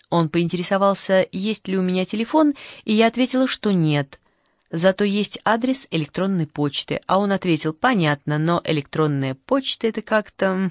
Он поинтересовался, есть ли у меня телефон, и я ответила, что нет. Зато есть адрес электронной почты, а он ответил, понятно, но электронная почта — это как-то...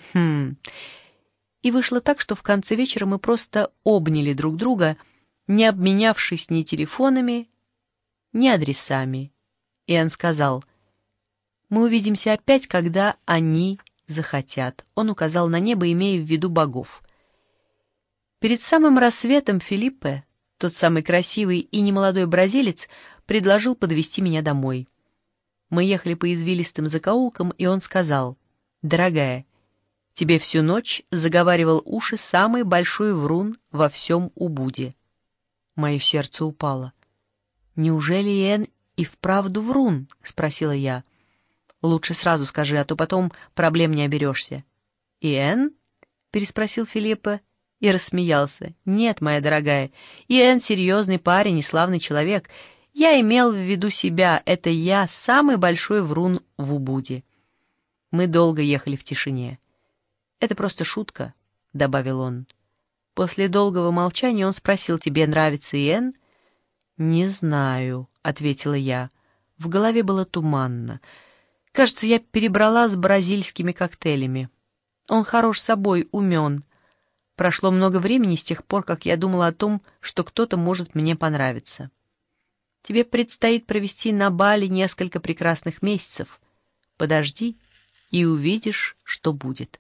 И вышло так, что в конце вечера мы просто обняли друг друга, не обменявшись ни телефонами, ни адресами. И он сказал, мы увидимся опять, когда они захотят. Он указал на небо, имея в виду богов. Перед самым рассветом Филиппе, тот самый красивый и немолодой бразилец, предложил подвезти меня домой. Мы ехали по извилистым закоулкам, и он сказал, «Дорогая, тебе всю ночь заговаривал уши самый большой врун во всем Убуде». Мое сердце упало. «Неужели Иэн и вправду врун?» — спросила я. «Лучше сразу скажи, а то потом проблем не оберешься». «Иэн?» — переспросил Филиппе и рассмеялся. «Нет, моя дорогая, Иэн серьезный парень и славный человек. Я имел в виду себя, это я самый большой врун в Убуде». Мы долго ехали в тишине. «Это просто шутка», — добавил он. После долгого молчания он спросил, «Тебе нравится Иэн?» «Не знаю», — ответила я. В голове было туманно. Кажется, я перебрала с бразильскими коктейлями. Он хорош собой, умен. Прошло много времени с тех пор, как я думала о том, что кто-то может мне понравиться. Тебе предстоит провести на Бали несколько прекрасных месяцев. Подожди и увидишь, что будет.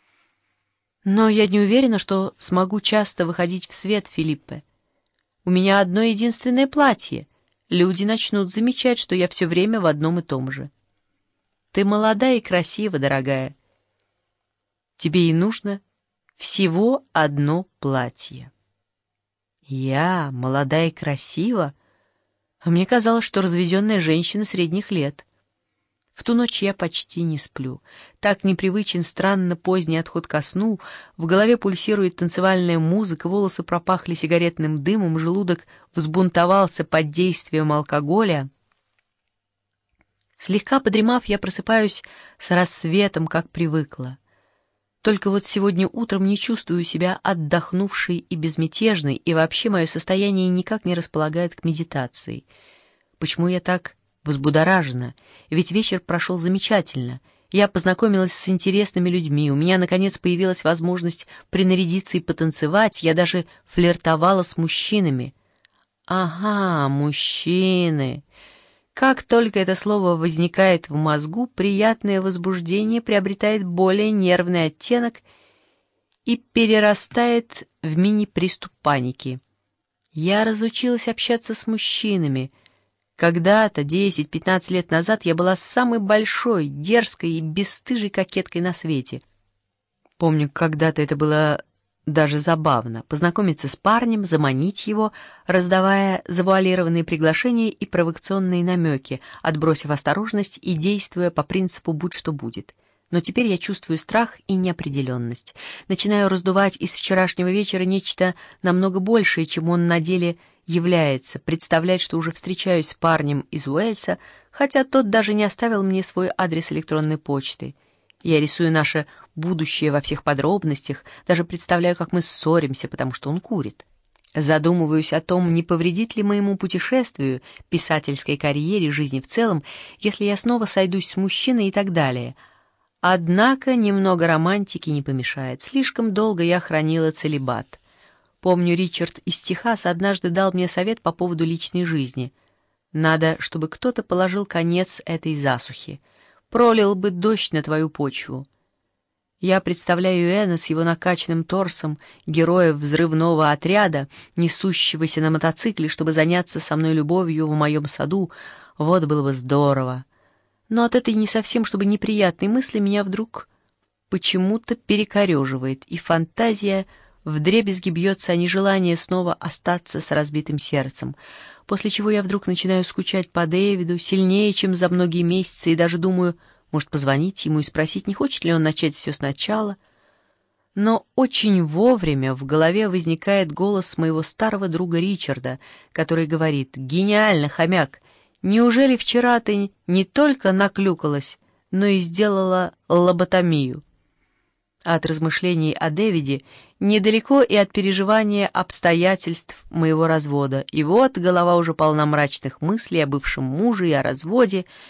Но я не уверена, что смогу часто выходить в свет, Филиппе. У меня одно единственное платье. Люди начнут замечать, что я все время в одном и том же. Ты молода и красива, дорогая. Тебе и нужно всего одно платье. Я молода и красива? А мне казалось, что разведенная женщина средних лет. В ту ночь я почти не сплю. Так непривычен странно поздний отход ко сну, в голове пульсирует танцевальная музыка, волосы пропахли сигаретным дымом, желудок взбунтовался под действием алкоголя. Слегка подремав, я просыпаюсь с рассветом, как привыкла. Только вот сегодня утром не чувствую себя отдохнувшей и безмятежной, и вообще мое состояние никак не располагает к медитации. Почему я так взбудоражена? Ведь вечер прошел замечательно. Я познакомилась с интересными людьми, у меня, наконец, появилась возможность принарядиться и потанцевать, я даже флиртовала с мужчинами. Ага, мужчины. Как только это слово возникает в мозгу, приятное возбуждение приобретает более нервный оттенок и перерастает в мини-приступ паники. Я разучилась общаться с мужчинами. Когда-то, 10-15 лет назад, я была самой большой, дерзкой и бесстыжей кокеткой на свете. Помню, когда-то это было даже забавно — познакомиться с парнем, заманить его, раздавая завуалированные приглашения и провокационные намеки, отбросив осторожность и действуя по принципу «будь что будет». Но теперь я чувствую страх и неопределенность. Начинаю раздувать из вчерашнего вечера нечто намного большее, чем он на деле является, представлять, что уже встречаюсь с парнем из Уэльса, хотя тот даже не оставил мне свой адрес электронной почты. Я рисую наше будущее во всех подробностях, даже представляю, как мы ссоримся, потому что он курит. Задумываюсь о том, не повредит ли моему путешествию, писательской карьере, жизни в целом, если я снова сойдусь с мужчиной и так далее. Однако немного романтики не помешает. Слишком долго я хранила целибат. Помню, Ричард из Техаса однажды дал мне совет по поводу личной жизни. Надо, чтобы кто-то положил конец этой засухе. Пролил бы дождь на твою почву. Я представляю Иэна с его накачанным торсом, героя взрывного отряда, несущегося на мотоцикле, чтобы заняться со мной любовью в моем саду. Вот было бы здорово. Но от этой не совсем чтобы неприятной мысли меня вдруг почему-то перекореживает, и фантазия вдребезги бьется о нежелание снова остаться с разбитым сердцем, после чего я вдруг начинаю скучать по Дэвиду сильнее, чем за многие месяцы, и даже думаю, может, позвонить ему и спросить, не хочет ли он начать все сначала. Но очень вовремя в голове возникает голос моего старого друга Ричарда, который говорит: «Гениально, хомяк! Неужели вчера ты не только наклюкалась, но и сделала лоботомию?» от размышлений о Дэвиде недалеко и от переживания обстоятельств моего развода. И вот голова уже полна мрачных мыслей о бывшем муже и о разводе,